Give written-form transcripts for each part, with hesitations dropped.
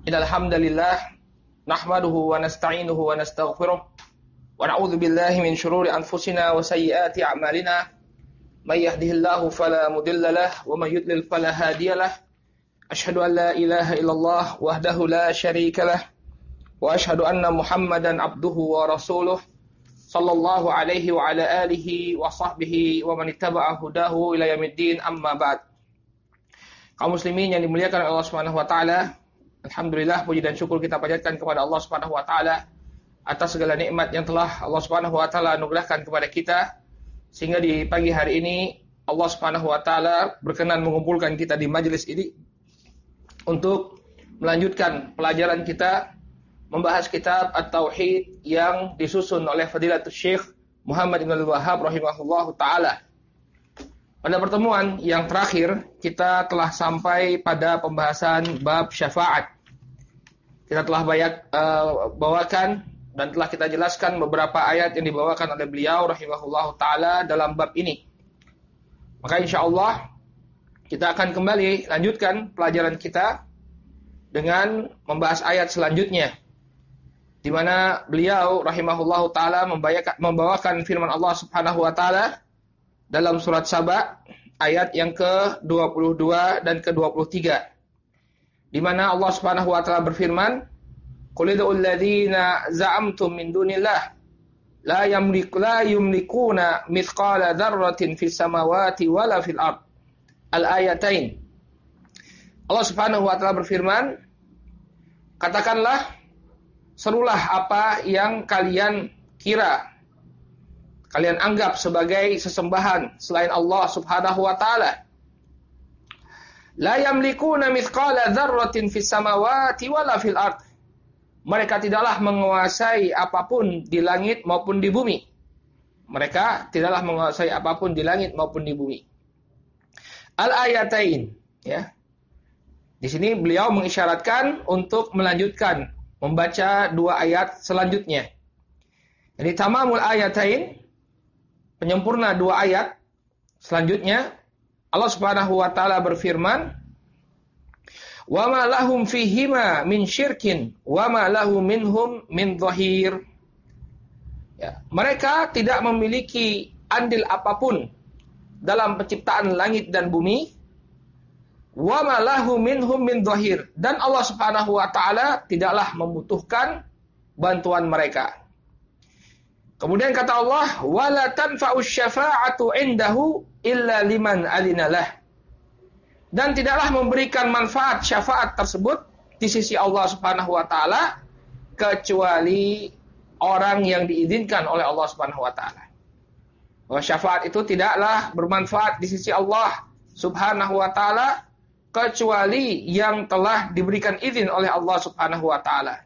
Innal hamdalillah nahmaduhu wa nasta'inuhu wa nastaghfiruh wa na'udzu billahi min shururi anfusina wa sayyiati a'malina may yahdihillahu fala mudilla lahu wa may yudlil fala hadiyalah. Asyhadu an la ilaha illallah wahdahu la syarika lah wa asyhadu anna Muhammadan abduhu wa rasuluh sallallahu alaihi wa ala alihi wa sahbihi wa man ittaba'a hudahu ila yaumiddin, amma ba'd. Kaum muslimin yang dimuliakan oleh Allah Subhanahu wa taala, alhamdulillah, puji dan syukur kita panjatkan kepada Allah Subhanahu wa taala atas segala nikmat yang telah Allah Subhanahu wa taala anugerahkan kepada kita, sehingga di pagi hari ini Allah Subhanahu wa taala berkenan mengumpulkan kita di majelis ini untuk melanjutkan pelajaran kita membahas kitab At-Tauhid yang disusun oleh Fadilatul Syekh Muhammad Ibn Al-Wahhab rahimahullahu taala. Pada pertemuan yang terakhir kita telah sampai pada pembahasan bab syafaat. Kita telah bawakan dan telah kita jelaskan beberapa ayat yang dibawakan oleh beliau rahimahullahu taala dalam bab ini. Maka insyaallah kita akan kembali lanjutkan pelajaran kita dengan membahas ayat selanjutnya, di mana beliau rahimahullahu taala membawakan firman Allah Subhanahu wa taala dalam surat Saba ayat yang ke-22 dan ke-23, di mana Allah Subhanahu wa taala berfirman, "Qul id'ul ladzina za'amtum min dunillah la yamlikuna mithqala dzarratin fis samawati wala fil ard." Al-ayatain. Allah Subhanahu wa taala berfirman, katakanlah, serulah apa yang kalian anggap sebagai sesembahan selain Allah Subhanahu wa taala. La yamlikuna mithqala dzarratin fis samawati wala fil ard. Mereka tidaklah menguasai apapun di langit maupun di bumi. Mereka tidaklah menguasai apapun di langit maupun di bumi. Al-ayatain, ya. Di sini beliau mengisyaratkan untuk melanjutkan membaca dua ayat selanjutnya. Jadi tamamul ayatain, penyempurna dua ayat selanjutnya, Allah Subhanahu wa taala berfirman, "Wa ma lahum fihima min syirkin wa ma lahu minhum min dhahir." Ya, mereka tidak memiliki andil apapun dalam penciptaan langit dan bumi. Wa ma lahu minhum min dhahir, dan Allah Subhanahu wa taala tidaklah membutuhkan bantuan mereka. Kemudian kata Allah, wala tanfa'us syafa'atu indahu illa liman adinalah. Dan tidaklah memberikan manfaat syafaat tersebut di sisi Allah Subhanahu wa taala kecuali orang yang diizinkan oleh Allah Subhanahu wa taala. Bahwa syafaat itu tidaklah bermanfaat di sisi Allah Subhanahu wa taala kecuali yang telah diberikan izin oleh Allah Subhanahu wa taala.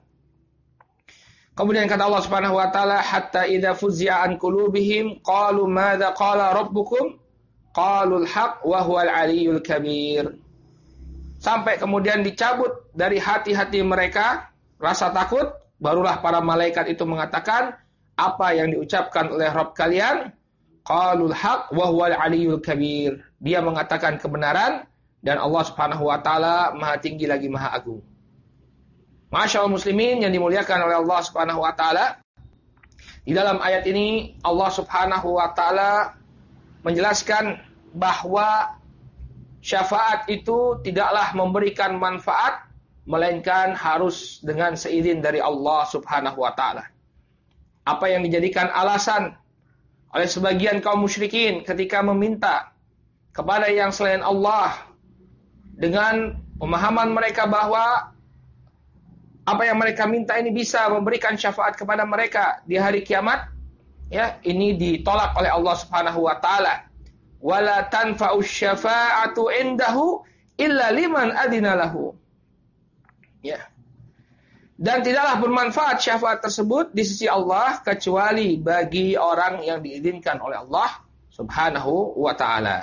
Kemudian kata Allah Subhanahu wa taala, hatta idza fuzzi'a an qulubihim qalu madza qala rabbukum qalul haqq wa huwal aliyyul kabir. Sampai kemudian dicabut dari hati-hati mereka rasa takut, barulah para malaikat itu mengatakan, apa yang diucapkan oleh Rabb kalian? Qalul haqq wa huwal aliyyul kabir. Dia mengatakan kebenaran dan Allah Subhanahu wa taala Maha tinggi lagi Maha agung. Masyaallah muslimin yang dimuliakan oleh Allah Subhanahu wa taala, di dalam ayat ini Allah Subhanahu wa taala menjelaskan bahwa syafaat itu tidaklah memberikan manfaat melainkan harus dengan seizin dari Allah Subhanahu wa taala. Apa yang dijadikan alasan oleh sebagian kaum musyrikin ketika meminta kepada yang selain Allah dengan pemahaman mereka bahwa apa yang mereka minta ini bisa memberikan syafaat kepada mereka di hari kiamat, ya, ini ditolak oleh Allah Subhanahu wa taala. Wala tanfa'us syafa'atu indahu illa liman adina lahu. Ya. Dan tidaklah bermanfaat syafaat tersebut di sisi Allah kecuali bagi orang yang diizinkan oleh Allah Subhanahu wa taala.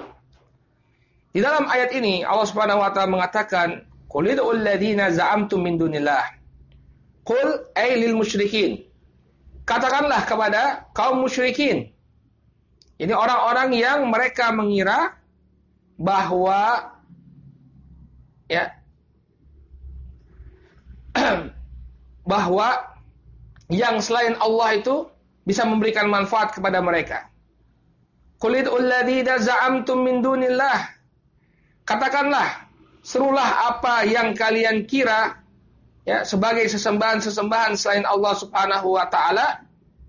Di dalam ayat ini Allah Subhanahu wa taala mengatakan, "Qul id'ul ladzina za'amtum min dunillah." Qul ay lil musyrikin. Katakanlah kepada kaum musyrikin. Ini orang-orang yang mereka mengira bahwa ya bahwa yang selain Allah itu bisa memberikan manfaat kepada mereka. Qul ud'ul ladzina za'amtum min dunillah. Katakanlah, serulah apa yang kalian kira ya sebagai sesembahan-sesembahan selain Allah Subhanahu wa taala,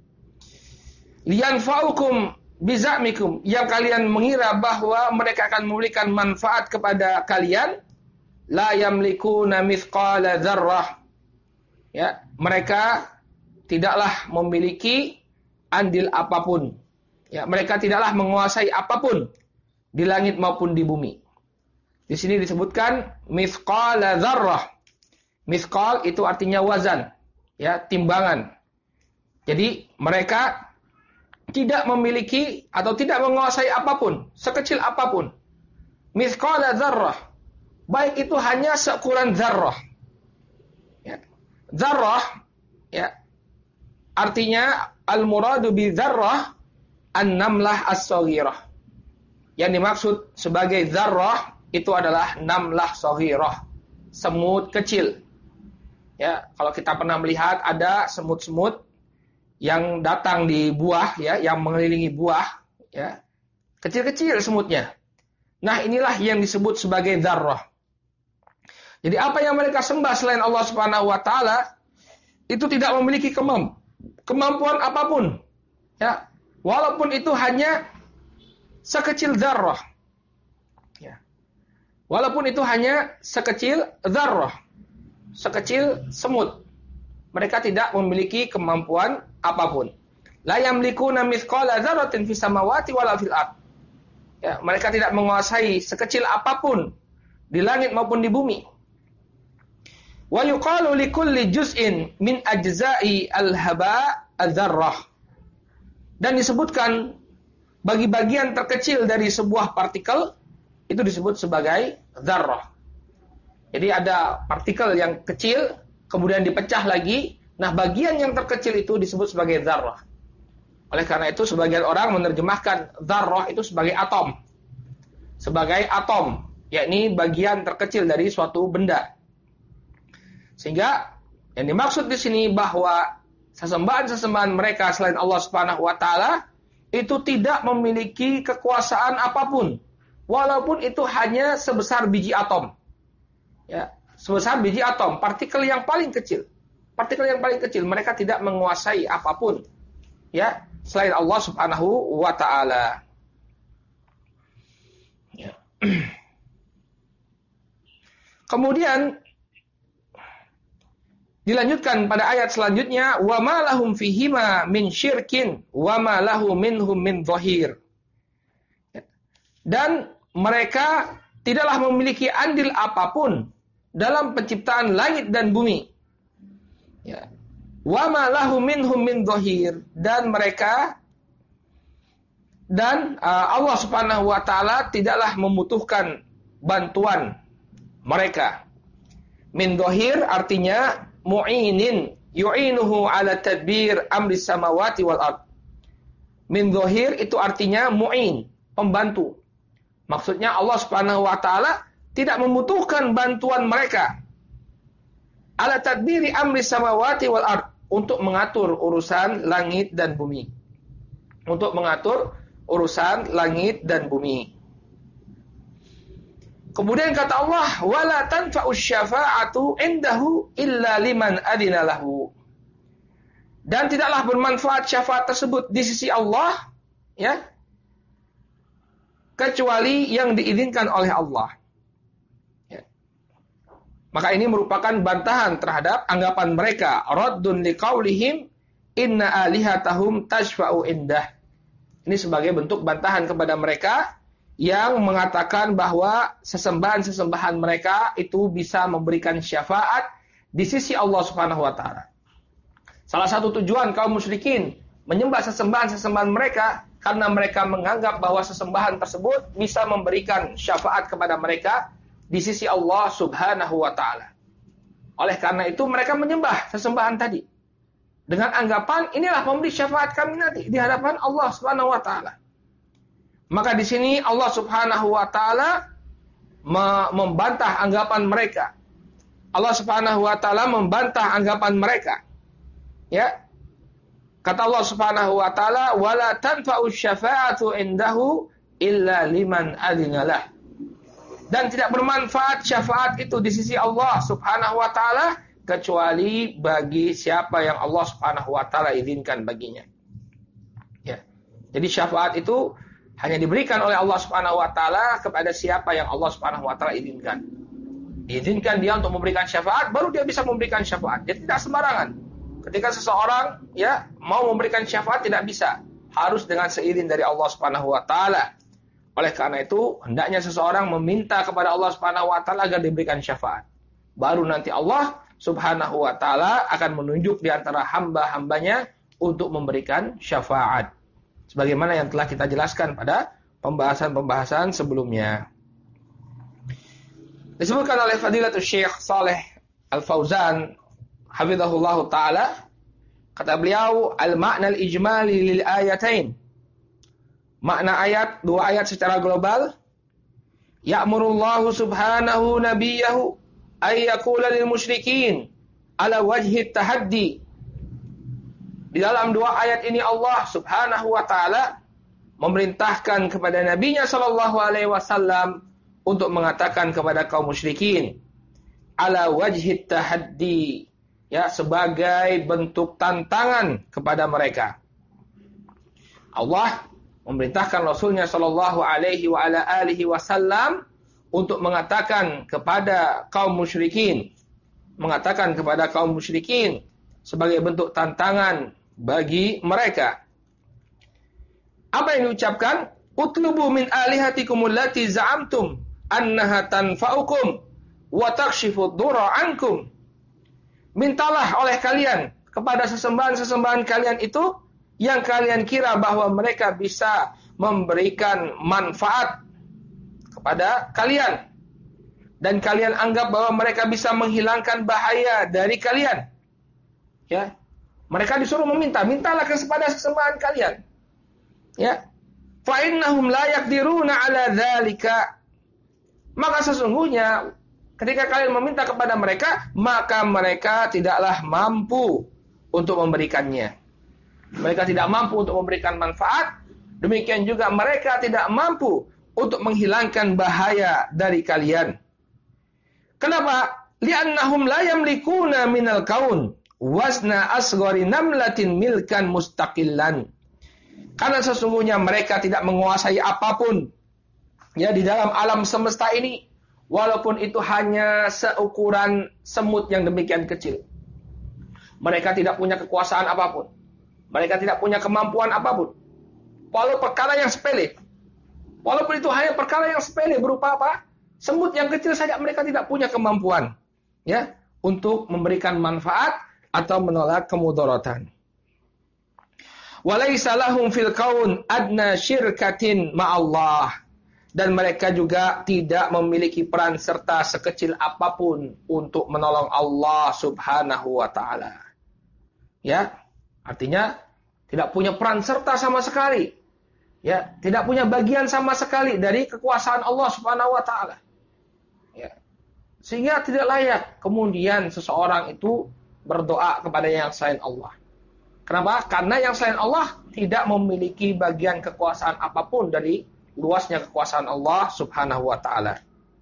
liyanfa'ukum bizamikum, yang kalian mengira bahwa mereka akan memberikan manfaat kepada kalian, la yamlikuna mithqala dzarrah. Ya, mereka tidaklah memiliki andil apapun. Ya, mereka tidaklah menguasai apapun di langit maupun di bumi. Di sini disebutkan mithqala dzarrah. Mithqal itu artinya wazan, ya, timbangan. Jadi mereka tidak memiliki atau tidak menguasai apapun, sekecil apapun. Mithqala dzarrah. Baik itu hanya seukuran dzarrah. Ya. Dzarrah, ya, artinya al-muradu bi dzarrah an-namlah as-saghirah. Yang dimaksud sebagai dzarrah itu adalah namlah saghirah, semut kecil. Ya, kalau kita pernah melihat ada semut-semut yang datang di buah, ya, yang mengelilingi buah, ya, kecil-kecil semutnya. Nah, inilah yang disebut sebagai dzarrah. Jadi apa yang mereka sembah selain Allah Subhanahu wa taala itu tidak memiliki kemampuan apapun. Ya, walaupun itu hanya sekecil dzarrah. Ya. Walaupun itu hanya sekecil dzarrah, sekecil semut. Mereka tidak memiliki kemampuan apapun. La yamlikuna mithqala dzarratin fis samawati wala fil ard. Ya, mereka tidak menguasai sekecil apapun di langit maupun di bumi. Wa yuqalu likulli juz'in min ajza'i al-haba adzarrah. Dan disebutkan bagi bagian terkecil dari sebuah partikel itu disebut sebagai dzarrah. Jadi ada partikel yang kecil kemudian dipecah lagi. Nah, bagian yang terkecil itu disebut sebagai dzarrah. Oleh karena itu sebagian orang menerjemahkan dzarrah itu sebagai atom. Sebagai atom, yakni bagian terkecil dari suatu benda. Sehingga yang dimaksud di sini bahwa sesembahan-sesembahan mereka selain Allah Subhanahu wa taala itu tidak memiliki kekuasaan apapun, walaupun itu hanya sebesar biji atom. Ya, sebesar biji atom, partikel yang paling kecil. Partikel yang paling kecil, mereka tidak menguasai apapun, ya, selain Allah Subhanahu wa taala. Ya. Kemudian dilanjutkan pada ayat selanjutnya, wa ma lahum fihima min syirkin wa ma lahu minhum min dhahir. Dan mereka tidaklah memiliki andil apapun dalam penciptaan langit dan bumi. Ya. Wa ma lahu minhum min dhahir, dan mereka dan Allah Subhanahu wa taala tidaklah membutuhkan bantuan mereka. Min dhahir artinya mu'inin yu'inuhu ala tadbir amri samawati wal ard. Min dhahir itu artinya mu'in, pembantu. Maksudnya Allah Subhanahu wa taala tidak membutuhkan bantuan mereka ala tadbiri amri samawati wal ard, untuk mengatur urusan langit dan bumi. Untuk mengatur urusan langit dan bumi. Kemudian kata Allah, wala tanfa'us syafa'atu indahu illa liman adina lahu. Dan tidaklah bermanfaat syafaat tersebut di sisi Allah, ya, kecuali yang diizinkan oleh Allah. Ya. Maka ini merupakan bantahan terhadap anggapan mereka, raddun liqaulihim inna alihatahum tashfa'u indah. Ini sebagai bentuk bantahan kepada mereka yang mengatakan bahwa sesembahan-sesembahan mereka itu bisa memberikan syafaat di sisi Allah Subhanahu wa taala. Salah satu tujuan kaum musyrikin menyembah sesembahan-sesembahan mereka karena mereka menganggap bahwa sesembahan tersebut bisa memberikan syafaat kepada mereka di sisi Allah Subhanahu wa taala. Oleh karena itu mereka menyembah sesembahan tadi dengan anggapan inilah pemberi syafaat kami nanti di hadapan Allah Subhanahu wa taala. Maka di sini Allah Subhanahu wa taala membantah anggapan mereka. Allah Subhanahu wa taala membantah anggapan mereka. Ya. Kata Allah Subhanahu wa taala, "Wala tanfa'u syafa'atu indahu illa liman adzinalah." Dan tidak bermanfaat syafaat itu di sisi Allah Subhanahu wa taala kecuali bagi siapa yang Allah Subhanahu wa taala izinkan baginya. Ya. Jadi syafaat itu hanya diberikan oleh Allah Subhanahu wa taala kepada siapa yang Allah Subhanahu wa taala izinkan. Diizinkan dia untuk memberikan syafaat, baru dia bisa memberikan syafaat. Dia tidak sembarangan. Ketika seseorang ya mau memberikan syafaat tidak bisa, harus dengan seizin dari Allah Subhanahu wa taala. Oleh karena itu, hendaknya seseorang meminta kepada Allah Subhanahu wa taala agar diberikan syafaat. Baru nanti Allah Subhanahu wa taala akan menunjuk di antara hamba-hambanya untuk memberikan syafaat. Sebagaimana yang telah kita jelaskan pada pembahasan-pembahasan sebelumnya. Disebutkan oleh Fadilatul Syekh Saleh Al-Fauzan hafizahullahu taala, kata beliau, al-ma'na al-ijmali lil ayatain. Makna ayat, dua ayat secara global, ya'murullahu subhanahu nabiyahu ay yaqula lil musyrikin ala wajhi tahaddi. Di dalam dua ayat ini Allah Subhanahu wa taala memerintahkan kepada nabinya sallallahu alaihi wasallam untuk mengatakan kepada kaum musyrikin ala wajhi tahaddi, ya, sebagai bentuk tantangan kepada mereka. Allah memerintahkan Rasulnya sallallahu alaihi wa ala alihi wasallam untuk mengatakan kepada kaum musyrikin, sebagai bentuk tantangan bagi mereka. Apa yang diucapkan? Utlubu min alihatikumul lati za'amtum annaha tanfa'ukum wa takshifu dhurra ankum. Mintalah oleh kalian kepada sesembahan-sesembahan kalian itu yang kalian kira bahwa mereka bisa memberikan manfaat kepada kalian, dan kalian anggap bahwa mereka bisa menghilangkan bahaya dari kalian. Ya, mereka disuruh mintalah kepada sesembahan kalian. Ya, fa innahum la yaqdiruna ala dzalika. Maka sesungguhnya ketika kalian meminta kepada mereka, maka mereka tidaklah mampu untuk memberikannya. Mereka tidak mampu untuk memberikan manfaat. Demikian juga mereka tidak mampu untuk menghilangkan bahaya dari kalian. Kenapa? Li'annahum la yamlikuna minal kaun wazna asghari namlatin milkan mustaqillan. Karena sesungguhnya mereka tidak menguasai apapun ya di dalam alam semesta ini, walaupun itu hanya seukuran semut yang demikian kecil. Mereka tidak punya kekuasaan apapun. Mereka tidak punya kemampuan apapun. Walau perkara yang sepele. Walaupun itu hanya perkara yang sepele berupa apa? Semut yang kecil saja, mereka tidak punya kemampuan ya untuk memberikan manfaat atau menolak kemudaratan. Walaysa lahum fil kaun adna syirkatin ma'allah. Dan mereka juga tidak memiliki peran serta sekecil apapun untuk menolong Allah Subhanahu wa taala. Ya, artinya tidak punya peran serta sama sekali. Ya, tidak punya bagian sama sekali dari kekuasaan Allah Subhanahu wa taala. Ya. Sehingga tidak layak kemudian seseorang itu berdoa kepada yang selain Allah. Kenapa? Karena yang selain Allah tidak memiliki bagian kekuasaan apapun dari luasnya kekuasaan Allah Subhanahu wa taala.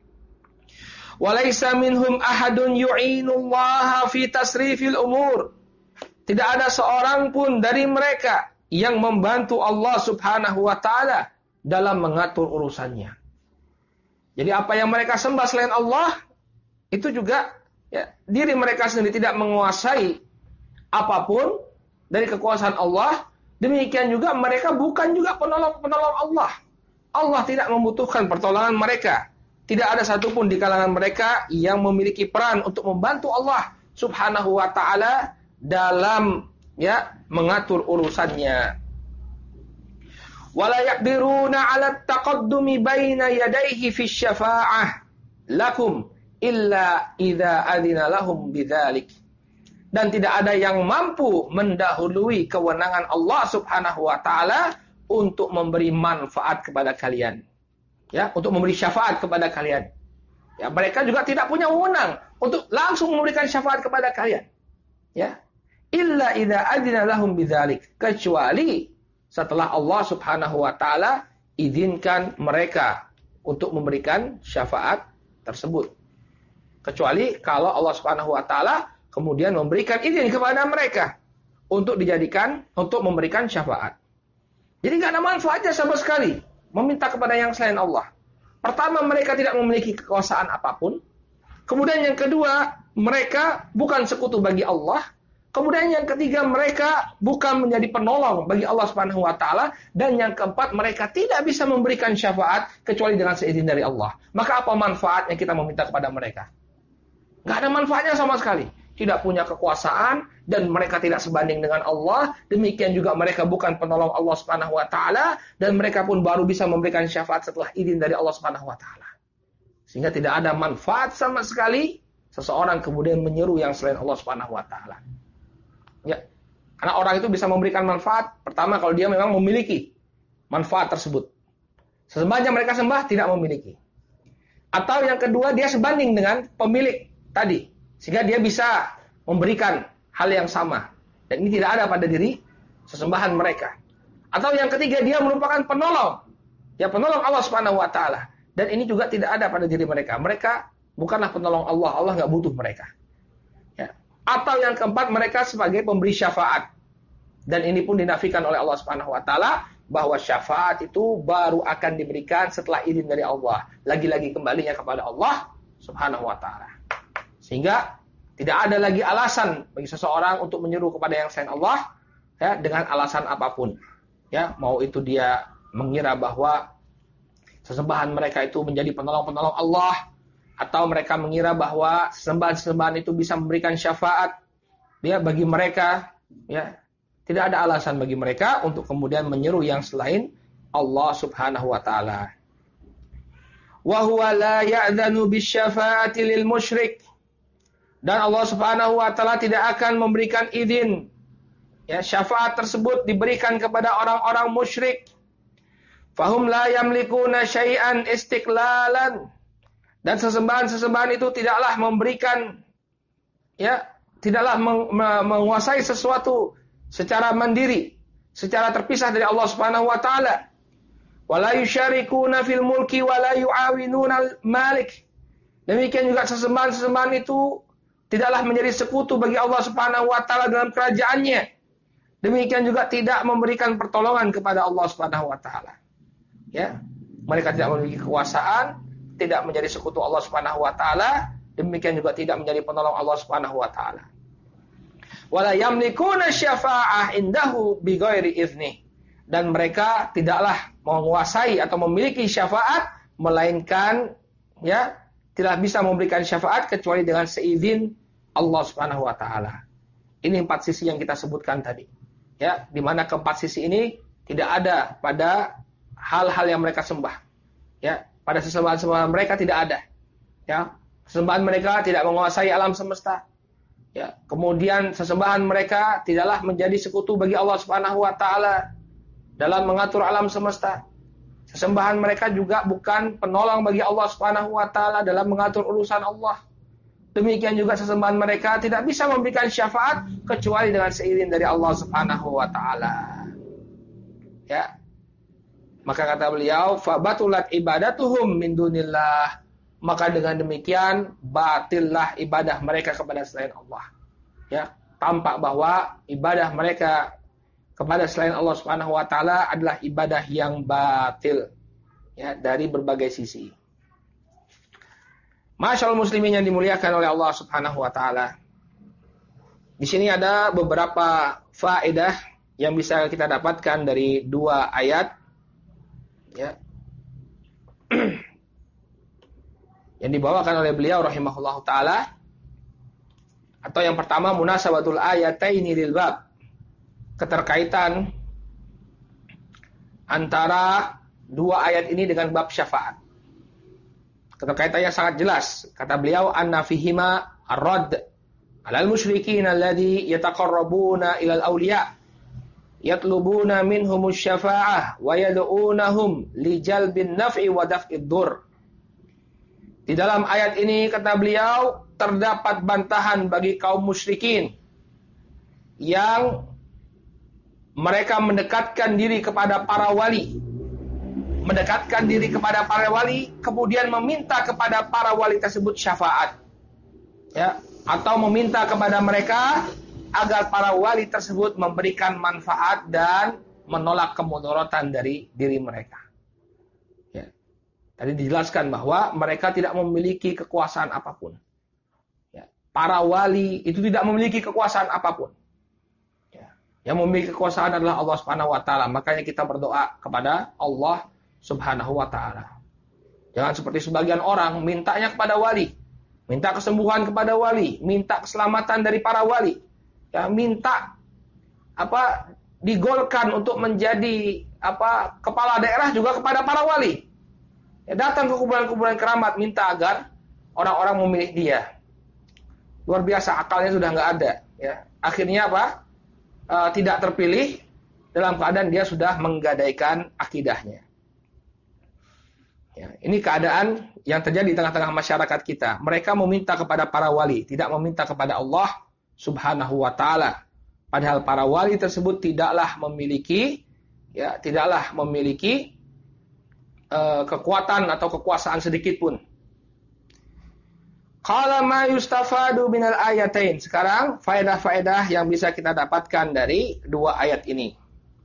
Walaysa minhum ahadun yu'inullaha fi tasrifil umur. Tidak ada seorang pun dari mereka yang membantu Allah Subhanahu wa taala dalam mengatur urusannya. Jadi apa yang mereka sembah selain Allah itu juga ya, diri mereka sendiri tidak menguasai apapun dari kekuasaan Allah. Demikian juga mereka bukan juga penolong Allah. Allah tidak membutuhkan pertolongan mereka. Tidak ada satupun di kalangan mereka yang memiliki peran untuk membantu Allah Subhanahu wa taala dalam ya mengatur urusannya. Wala yaqdiruna 'ala taqaddumi baina yadayhi fi syafa'ah lakum illa idza adzina lahum bidzalik. Dan tidak ada yang mampu mendahului kewenangan Allah Subhanahu wa taala untuk memberi manfaat kepada kalian. Ya, untuk memberi syafaat kepada kalian. Ya, mereka juga tidak punya wewenang untuk langsung memberikan syafaat kepada kalian. Ya. Illa idza adina lahum bidzalik, kecuali setelah Allah Subhanahu wa taala izinkan mereka untuk memberikan syafaat tersebut. Kecuali kalau Allah Subhanahu wa taala kemudian memberikan izin kepada mereka untuk memberikan syafaat. Jadi enggak ada manfaatnya sama sekali meminta kepada yang selain Allah. Pertama, mereka tidak memiliki kekuasaan apapun. Kemudian yang kedua, mereka bukan sekutu bagi Allah. Kemudian yang ketiga, mereka bukan menjadi penolong bagi Allah Subhanahu wa taala, dan yang keempat, mereka tidak bisa memberikan syafaat kecuali dengan seizin dari Allah. Maka apa manfaatnya kita meminta kepada mereka? Enggak ada manfaatnya sama sekali. Tidak punya kekuasaan dan mereka tidak sebanding dengan Allah. Demikian juga mereka bukan penolong Allah Subhanahu wa taala dan mereka pun baru bisa memberikan syafaat setelah izin dari Allah Subhanahu wa taala. Sehingga tidak ada manfaat sama sekali seseorang kemudian menyeru yang selain Allah Subhanahu wa taala. Ya. Karena orang itu bisa memberikan manfaat pertama kalau dia memang memiliki manfaat tersebut. Sesembahan yang mereka sembah tidak memiliki. Atau yang kedua, dia sebanding dengan pemilik tadi. Sehingga dia bisa memberikan hal yang sama. Dan ini tidak ada pada diri sesembahan mereka. Atau yang ketiga, dia merupakan penolong. Ya, penolong Allah Subhanahu wa taala. Dan ini juga tidak ada pada diri mereka. Mereka bukanlah penolong Allah. Allah nggak butuh mereka. Ya. Atau yang keempat, mereka sebagai pemberi syafaat. Dan ini pun dinafikan oleh Allah Subhanahu wa taala bahwa syafaat itu baru akan diberikan setelah izin dari Allah. Lagi-lagi kembalinya kepada Allah Subhanahu wa taala. Sehingga tidak ada lagi alasan bagi seseorang untuk menyeru kepada yang selain Allah ya, dengan alasan apapun. Ya, mau itu dia mengira bahwa sesembahan mereka itu menjadi penolong-penolong Allah, atau mereka mengira bahwa sesembahan-sesembahan itu bisa memberikan syafaat ya bagi mereka, ya. Tidak ada alasan bagi mereka untuk kemudian menyeru yang selain Allah Subhanahu wa taala. Wa huwa la ya'dhanu bisyafa'ati lil musyrik. Dan Allah Subhanahu wa taala tidak akan memberikan izin ya syafaat tersebut diberikan kepada orang-orang musyrik. Fahum la yamlikuna syai'an istiqlalan. Dan sesembahan-sesembahan itu tidaklah memberikan ya, tidaklah menguasai sesuatu secara mandiri, secara terpisah dari Allah Subhanahu wa taala. Wala yusyarikuna fil mulki wala yu'awinuna malik. Demikian juga sesembahan-sesembahan itu tidaklah menjadi sekutu bagi Allah Subhanahu wa taala dalam kerajaannya. Demikian juga tidak memberikan pertolongan kepada Allah Subhanahu wa taala. Ya. Mereka tidak memiliki kekuasaan, tidak menjadi sekutu Allah Subhanahu wa taala, demikian juga tidak menjadi penolong Allah Subhanahu wa taala. Wala yamlikuna syafa'ah indahu bighairi izni. Dan mereka tidaklah menguasai atau memiliki syafaat melainkan ya, tidak bisa memberikan syafaat kecuali dengan seizin Allah Subhanahu wa taala. Ini 4 sisi yang kita sebutkan tadi. Ya, di mana keempat sisi ini tidak ada pada hal-hal yang mereka sembah. Ya, pada sesembahan-sesembahan mereka tidak ada. Ya, sesembahan mereka tidak menguasai alam semesta. Ya, kemudian sesembahan mereka tidaklah menjadi sekutu bagi Allah Subhanahu wa taala dalam mengatur alam semesta. Sesembahan mereka juga bukan penolong bagi Allah Subhanahu wa taala dalam mengatur urusan Allah. Demikian juga sesembahan mereka tidak bisa memberikan syafaat kecuali dengan seizin dari Allah Subhanahu wa taala. Ya. Maka kata beliau, fabatulat ibadatuhum min dunillah. Maka dengan demikian batillah ibadah mereka kepada selain Allah. Ya, tampak bahwa ibadah mereka kepada selain Allah Subhanahu wa taala adalah ibadah yang batil. Ya, dari berbagai sisi. Masyaallah muslimin yang dimuliakan oleh Allah Subhanahu wa taala. Di sini ada beberapa faedah yang bisa kita dapatkan dari 2 ayat ya. Yang dibawakan oleh beliau rahimahullahu taala. Atau yang pertama, munasabatul ayataini lil bab. Keterkaitan antara 2 ayat ini dengan bab syafaat. Keterkaitannya sangat jelas. Kata beliau, anna fihima ar-radd 'alal musyrikin alladhi yataqarrabuna ilal awliya yatlubuna minhumus syafa'ah wa yad'unahum li jalbin naf'i wa daf'id dur. Di dalam ayat ini kata beliau terdapat bantahan bagi kaum musyrikin yang mereka mendekatkan diri kepada para wali. Mendekatkan diri kepada para wali, kemudian meminta kepada para wali tersebut syafaat. Ya, atau meminta kepada mereka agar para wali tersebut memberikan manfaat dan menolak kemudaratan dari diri mereka. Ya. Tadi dijelaskan bahwa mereka tidak memiliki kekuasaan apapun. Ya. Para wali itu tidak memiliki kekuasaan apapun. Ya. Yang memiliki kekuasaan adalah Allah Subhanahu wa taala. Makanya kita berdoa kepada Allah Subhanahu wa taala. Jangan seperti sebagian orang mintanya kepada wali, minta kesembuhan kepada wali, minta keselamatan dari para wali. Ya, minta digolkan untuk menjadi kepala daerah juga kepada para wali. Ya, datang ke kuburan-kuburan keramat minta agar orang-orang memilih dia. Luar biasa, akalnya sudah nggak ada. Ya. Akhirnya tidak terpilih dalam keadaan dia sudah menggadaikan akidahnya. Ya, ini keadaan yang terjadi di tengah-tengah masyarakat kita. Mereka meminta kepada para wali, tidak meminta kepada Allah Subhanahu wa taala. Padahal para wali tersebut tidaklah memiliki kekuatan atau kekuasaan sedikit pun. Qala ma yustafadu minal ayatain. Sekarang faedah-faedah yang bisa kita dapatkan dari dua ayat ini.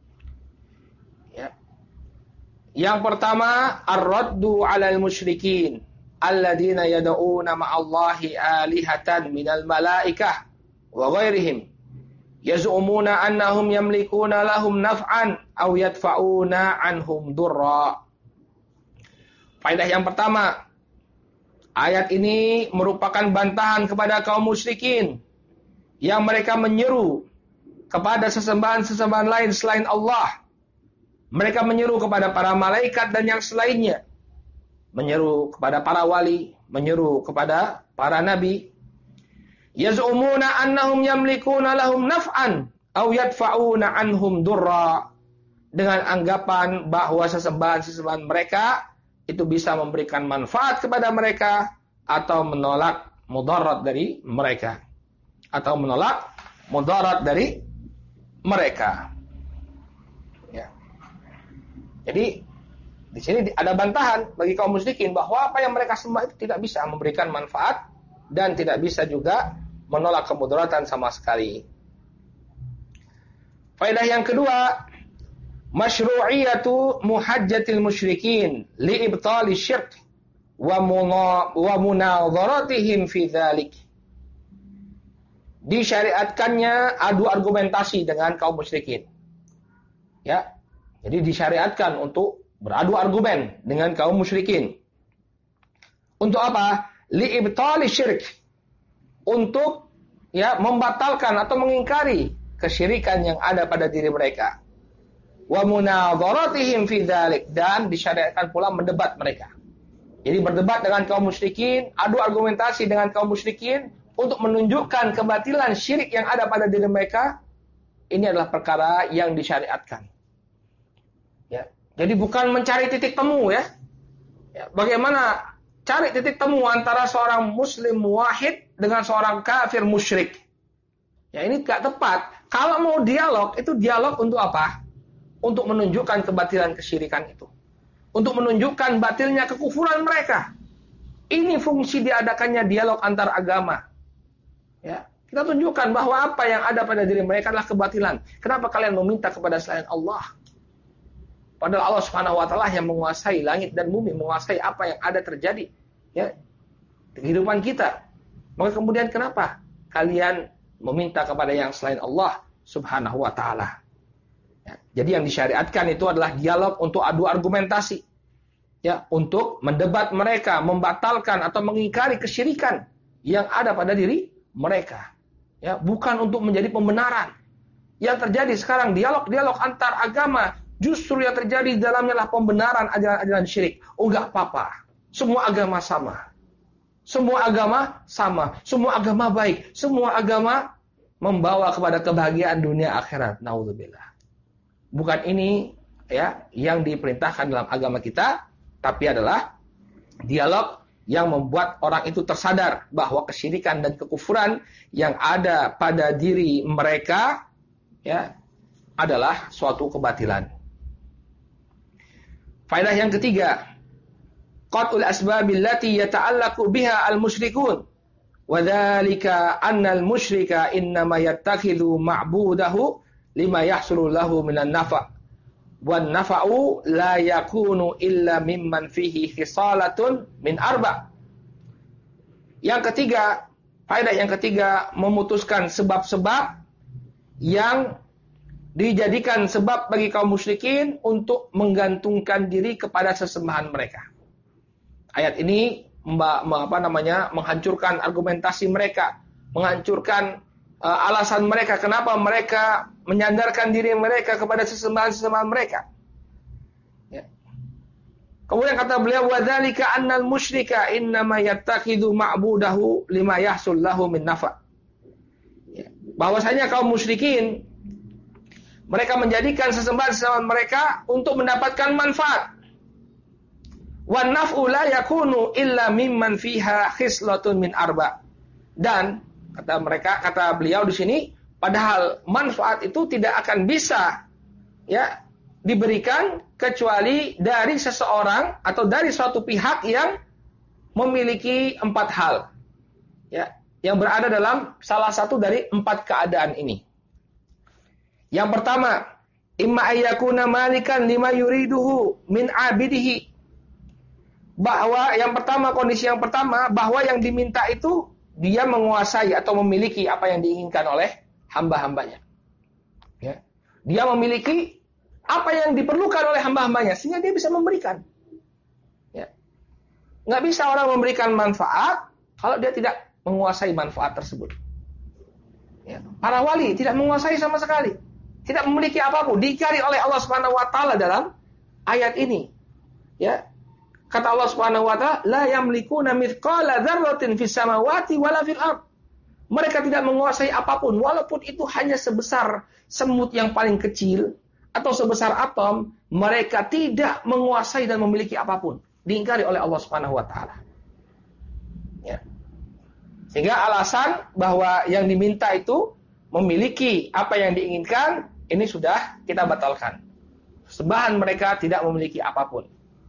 Yang pertama, ar-raddu 'alal musyrikin alladziina yad'uuna ma'allahi aalihatan minal malaikah wa ghairihim yaz'umuna annahum yamlikuuna lahum naf'an aw yadfa'una 'anhum durra. Faedah yang pertama, ayat ini merupakan bantahan kepada kaum musyrikin yang mereka menyeru kepada sesembahan-sesembahan lain selain Allah. Mereka menyeru kepada para malaikat dan yang selainnya. Menyeru kepada para wali, menyeru kepada para nabi. Yaz'umuna annahum yamlikuna lahum naf'an aw yadfa'una anhum durra. Dengan anggapan bahwa sesembahan-sesembahan mereka itu bisa memberikan manfaat kepada mereka atau menolak mudarat dari mereka. Atau menolak mudarat dari mereka. Jadi di sini ada bantahan bagi kaum musyrikin bahwa apa yang mereka sembah itu tidak bisa memberikan manfaat dan tidak bisa juga menolak kemudaratan sama sekali. Faedah yang kedua, masyru'iyatu muhajjatil musyrikin li ibtali syirk wa munadharatihim fi dzalik. Disyariatkannya adu argumentasi dengan kaum musyrikin. Ya. Jadi disyariatkan untuk beradu argumen dengan kaum musyrikin. Untuk apa? Li'ibtali syirk. Untuk membatalkan atau mengingkari kesyirikan yang ada pada diri mereka. Wa munadharatihim fi dzalik, dan disyariatkan pula mendebat mereka. Jadi berdebat dengan kaum musyrikin, adu argumentasi dengan kaum musyrikin untuk menunjukkan kebatilan syirik yang ada pada diri mereka. Ini adalah perkara yang disyariatkan. Ya, jadi bukan mencari titik temu ya. Bagaimana cari titik temu antara seorang muslim muwahhid dengan seorang kafir musyrik? Ya, ini tidak tepat. Kalau mau dialog, itu dialog untuk apa? Untuk menunjukkan kebatilan kesyirikan itu. Untuk menunjukkan batilnya kekufuran mereka. Ini fungsi diadakannya dialog antar agama. Ya, kita tunjukkan bahwa apa yang ada pada diri mereka adalah kebatilan. Kenapa kalian meminta kepada selain Allah? Padahal Allah Subhanahu wa taala yang menguasai langit dan bumi, menguasai apa yang ada terjadi ya di kehidupan kita. Maka kemudian kenapa kalian meminta kepada yang selain Allah Subhanahu wa taala? Ya, jadi yang disyariatkan itu adalah dialog untuk adu argumentasi. Ya, untuk mendebat mereka, membatalkan atau mengingkari kesyirikan yang ada pada diri mereka. Ya, bukan untuk menjadi pembenaran. Yang terjadi sekarang dialog-dialog antar agama, justru yang terjadi di dalamnya adalah pembenaran ajaran-ajaran syirik. Oh, enggak apa-apa. Semua agama sama. Semua agama sama. Semua agama baik. Semua agama membawa kepada kebahagiaan dunia akhirat. Naudzubillah. Bukan ini ya yang diperintahkan dalam agama kita, tapi adalah dialog yang membuat orang itu tersadar bahwa kesyirikan dan kekufuran yang ada pada diri mereka ya adalah suatu kebatilan. Faedah yang ketiga, qat'ul asbabil lati yata'allaqu biha al-musyrikun wa dzalika anna al-musyrika innama yattakhidhu ma'budahu lima yahsulu lahu minan nafa' wan nafa'u la yakunu illa mimman fihi khisalatun min arba'. Yang ketiga, faedah yang ketiga, memutuskan sebab-sebab yang dijadikan sebab bagi kaum musyrikin untuk menggantungkan diri kepada sesembahan mereka. Ayat ini menghancurkan argumentasi mereka, menghancurkan alasan mereka kenapa mereka menyandarkan diri mereka kepada sesembahan-sesembahan mereka. Ya. Kemudian kata beliau, wadzalika annal musyrika innama yattakhidhu ma'budahu lima yahsul lahu min nafa'. Ya. Bahwasanya kaum musyrikin mereka menjadikan sesembahan-sesembahan mereka untuk mendapatkan manfaat. Wan naf'u la yakunu illa mimman fiha khislatun min arba. Dan kata beliau di sini, padahal manfaat itu tidak akan bisa ya diberikan kecuali dari seseorang atau dari suatu pihak yang memiliki 4 hal. Ya, yang berada dalam salah satu dari 4 keadaan ini. Yang pertama, imma ayyakuna malikan lima yuriduhu min abidihi. Bahwa kondisi yang pertama, bahwa yang diminta itu dia menguasai atau memiliki apa yang diinginkan oleh hamba-hambanya. Ya. Dia memiliki apa yang diperlukan oleh hamba-hambanya sehingga dia bisa memberikan. Ya. Nggak bisa orang memberikan manfaat kalau dia tidak menguasai manfaat tersebut. Ya. Para wali tidak menguasai sama sekali. Tidak memiliki apapun, diingkari oleh Allah Subhanahu wa taala dalam ayat ini. Ya. Kata Allah Subhanahu wa taala, la yamlikuna mithqala dzarratin fis samawati wala fil ard. Mereka tidak menguasai apapun walaupun itu hanya sebesar semut yang paling kecil atau sebesar atom, mereka tidak menguasai dan memiliki apapun. Diingkari oleh Allah Subhanahu wa taala. Ya. Sehingga alasan bahwa yang diminta itu memiliki apa yang diinginkan, ini sudah kita batalkan. Sembahan mereka tidak memiliki apapun.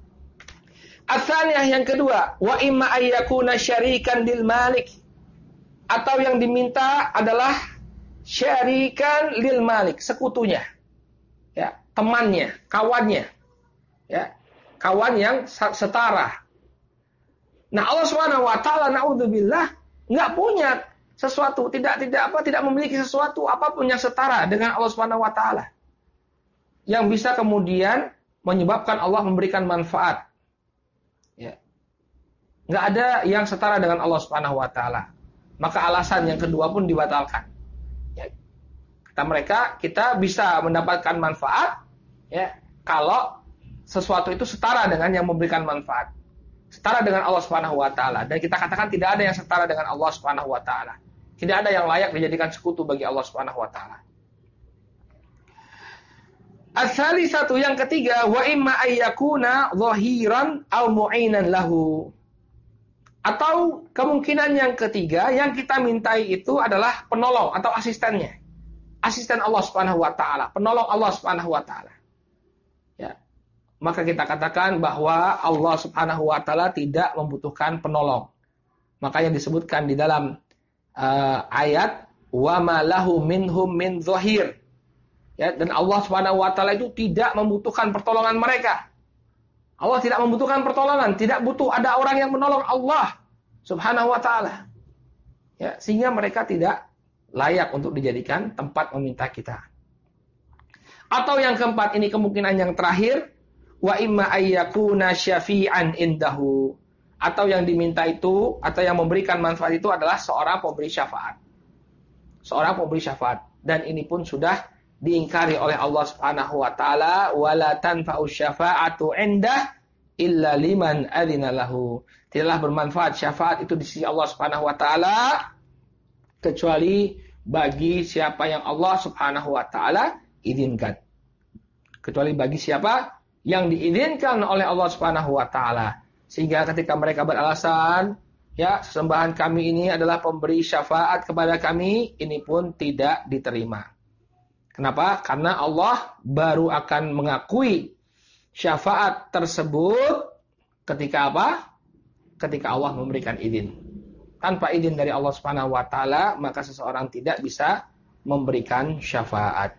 Atsaniyah yang kedua, wa imma ayyakuna syarikan lil malik. Atau yang diminta adalah syarikan lil malik, sekutunya. Ya, temannya, kawannya. Ya, kawan yang setara. Nah, Allah Subhanahu wa taala naudzubillah enggak punya sesuatu, tidak memiliki sesuatu apapun yang setara dengan Allah Subhanahu wa taala. Yang bisa kemudian menyebabkan Allah memberikan manfaat. Ya. Enggak ada yang setara dengan Allah Subhanahu wa taala. Maka alasan yang kedua pun dibatalkan. Ya. Kata mereka, kita bisa mendapatkan manfaat ya kalau sesuatu itu setara dengan yang memberikan manfaat. Setara dengan Allah Subhanahu wa taala, dan kita katakan tidak ada yang setara dengan Allah Subhanahu wa taala. Tidak ada yang layak dijadikan sekutu bagi Allah Subhanahu wa taala. Ats-tsalisatu yang ketiga, wa imma ayyakuna dhahiran aw mu'inan lahu. Atau kemungkinan yang ketiga yang kita mintai itu adalah penolong atau asistennya. Asisten Allah Subhanahu wa taala, penolong Allah Subhanahu wa taala. Ya. Maka kita katakan bahwa Allah Subhanahu wa taala tidak membutuhkan penolong. Maka yang disebutkan di dalam ayat wa ma lahu minhum min zahir. Ya, dan Allah Subhanahu wa taala itu tidak membutuhkan pertolongan mereka. Allah tidak membutuhkan pertolongan, tidak butuh ada orang yang menolong Allah Subhanahu wa taala. Ya, sehingga mereka tidak layak untuk dijadikan tempat meminta kita. Atau yang keempat, ini kemungkinan yang terakhir, wa imma ayyakuna syafi'an indahu. Atau yang diminta itu, atau yang memberikan manfaat itu adalah seorang pemberi syafaat. Seorang pemberi syafaat. Dan ini pun sudah diingkari oleh Allah Subhanahu wa taala, wala tanfa'u syafa'atu 'indah illa liman adzina lahu. Tidaklah bermanfaat syafaat itu di sisi Allah Subhanahu wa taala kecuali bagi siapa yang Allah Subhanahu wa taala izinkan. Kecuali bagi siapa yang diizinkan oleh Allah Subhanahu wa taala. Sehingga ketika mereka beralasan, ya, sesembahan kami ini adalah pemberi syafaat kepada kami, ini pun tidak diterima. Kenapa? Karena Allah baru akan mengakui syafaat tersebut ketika apa? Ketika Allah memberikan izin. Tanpa izin dari Allah Subhanahu wa taala, maka seseorang tidak bisa memberikan syafaat.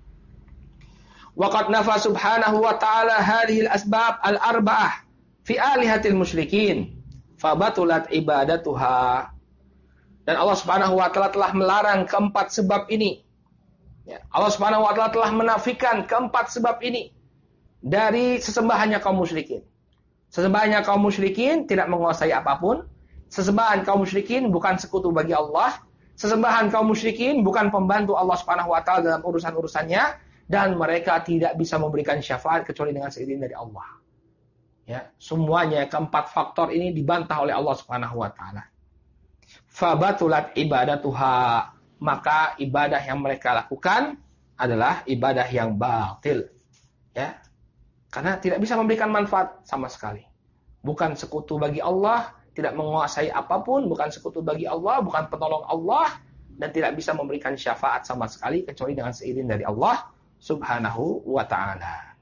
Waqad nafa subhanahu wa ta'ala hadhil asbab al-arba'ah fi alihatil musyrikin fabatulat ibadatuha. Dan Allah Subhanahu wa ta'ala telah melarang keempat sebab ini. Ya, Allah Subhanahu wa ta'ala telah menafikan keempat sebab ini dari sesembahannya kaum musyrikin. Sesembahannya kaum musyrikin tidak menguasai apapun. Sesembahan kaum musyrikin bukan sekutu bagi Allah. Sesembahan kaum musyrikin bukan pembantu Allah Subhanahu wa ta'ala dalam urusan-urusannya. Dan mereka tidak bisa memberikan syafaat kecuali dengan seizin dari Allah. Ya, semuanya keempat faktor ini dibantah oleh Allah Subhanahu wa taala. Fabatulat ibadatuha, maka ibadah yang mereka lakukan adalah ibadah yang batil. Ya. Karena tidak bisa memberikan manfaat sama sekali. Bukan sekutu bagi Allah, tidak menguasai apapun, bukan sekutu bagi Allah, bukan penolong Allah, dan tidak bisa memberikan syafaat sama sekali kecuali dengan seizin dari Allah Subhanahu wa ta'ala.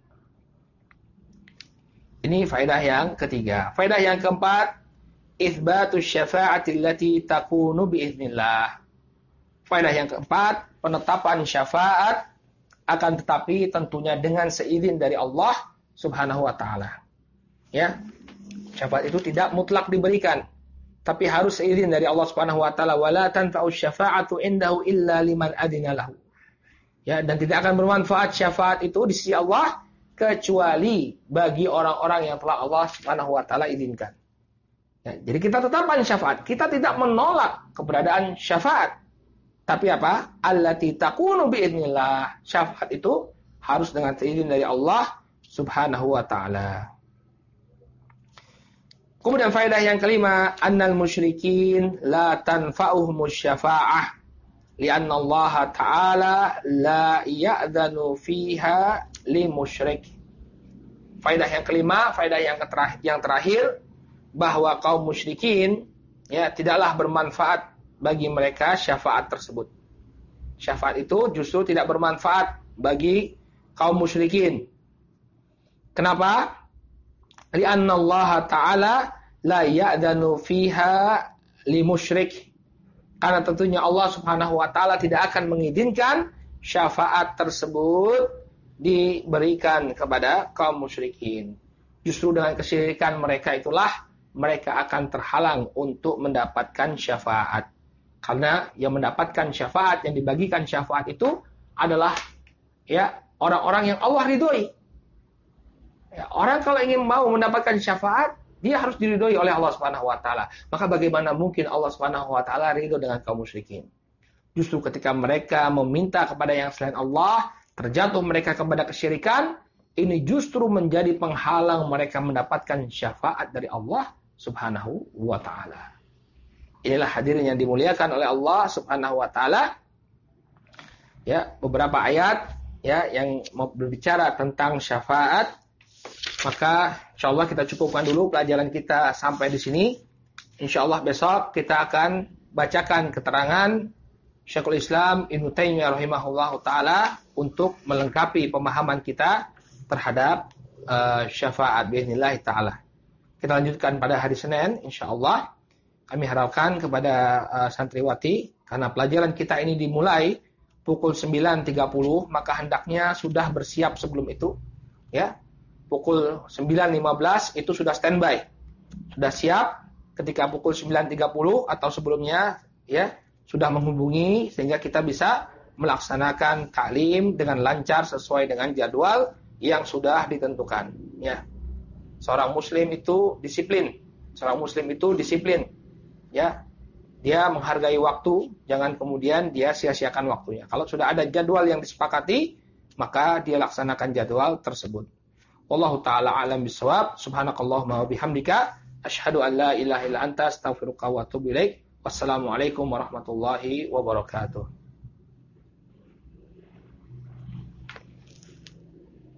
Ini faedah yang ketiga. Faedah yang keempat, itsbatus syafa'ati allati takunu biiznillah. Faedah yang keempat, penetapan syafaat akan tetapi tentunya dengan seizin dari Allah Subhanahu wa ta'ala. Ya. Syafaat itu tidak mutlak diberikan, tapi harus seizin dari Allah Subhanahu wa ta'ala. Wala tanfa'u syafa'atu indahu illa liman adina lahu. Ya, dan tidak akan bermanfaat syafaat itu di sisi Allah kecuali bagi orang-orang yang telah Allah Subhanahu wa taala izinkan. Ya, jadi kita tetapkan syafaat. Kita tidak menolak keberadaan syafaat. Tapi apa? Allati takunu biiznillah. Syafaat itu harus dengan izin dari Allah Subhanahu wa taala. Kemudian faedah yang kelima, annal musyrikin la tanfa'uhumus syafa'ah. Lianna Allah Ta'ala la ya'dhanu fiha li musyrik. Faedah yang kelima, faedah yang terakhir, bahwa kaum musyrikin ya tidaklah bermanfaat bagi mereka syafaat tersebut. Syafaat itu justru tidak bermanfaat bagi kaum musyrikin. Kenapa? Lianna Allah Ta'ala la ya'dhanu fiha li musyrik. Karena tentunya Allah Subhanahu wa taala tidak akan mengizinkan syafaat tersebut diberikan kepada kaum musyrikin. Justru dengan kesyirikan mereka itulah mereka akan terhalang untuk mendapatkan syafaat. Karena yang mendapatkan syafaat, yang dibagikan syafaat itu adalah ya orang-orang yang Allah ridhoi. Ya, orang kalau ingin mau mendapatkan syafaat, dia harus diridhoi oleh Allah Subhanahu wa taala. Maka bagaimana mungkin Allah Subhanahu wa taala ridho dengan kaum musyrikin? Justru ketika mereka meminta kepada yang selain Allah, terjatuh mereka kepada kesyirikan, ini justru menjadi penghalang mereka mendapatkan syafaat dari Allah Subhanahu wa taala. Inilah hadirin yang dimuliakan oleh Allah Subhanahu wa taala. Ya, beberapa ayat ya yang berbicara tentang syafaat. Maka insyaallah kita cukupkan dulu pelajaran kita sampai di sini. Insyaallah besok kita akan bacakan keterangan Syekhul Islam Ibnu Taimiyah rahimahullahu taala untuk melengkapi pemahaman kita terhadap syafaat biiznillah taala. Kita lanjutkan pada hari Senin insyaallah. Kami harapkan kepada santriwati, karena pelajaran kita ini dimulai pukul 9.30, maka hendaknya sudah bersiap sebelum itu ya. Pukul 9.15 itu sudah standby. Sudah siap ketika pukul 9.30 atau sebelumnya ya, sudah menghubungi sehingga kita bisa melaksanakan taklim dengan lancar sesuai dengan jadwal yang sudah ditentukan ya. Seorang muslim itu disiplin. Seorang muslim itu disiplin ya. Dia menghargai waktu, jangan kemudian dia sia-siakan waktunya. Kalau sudah ada jadwal yang disepakati, maka dia laksanakan jadwal tersebut. Wallahu ta'ala alam bisawab. Subhanakallahumma wa bihamdika asyhadu an la ilaha illa anta astaghfiruka wa atubu ilaik. Wassalamualaikum warahmatullahi wabarakatuh.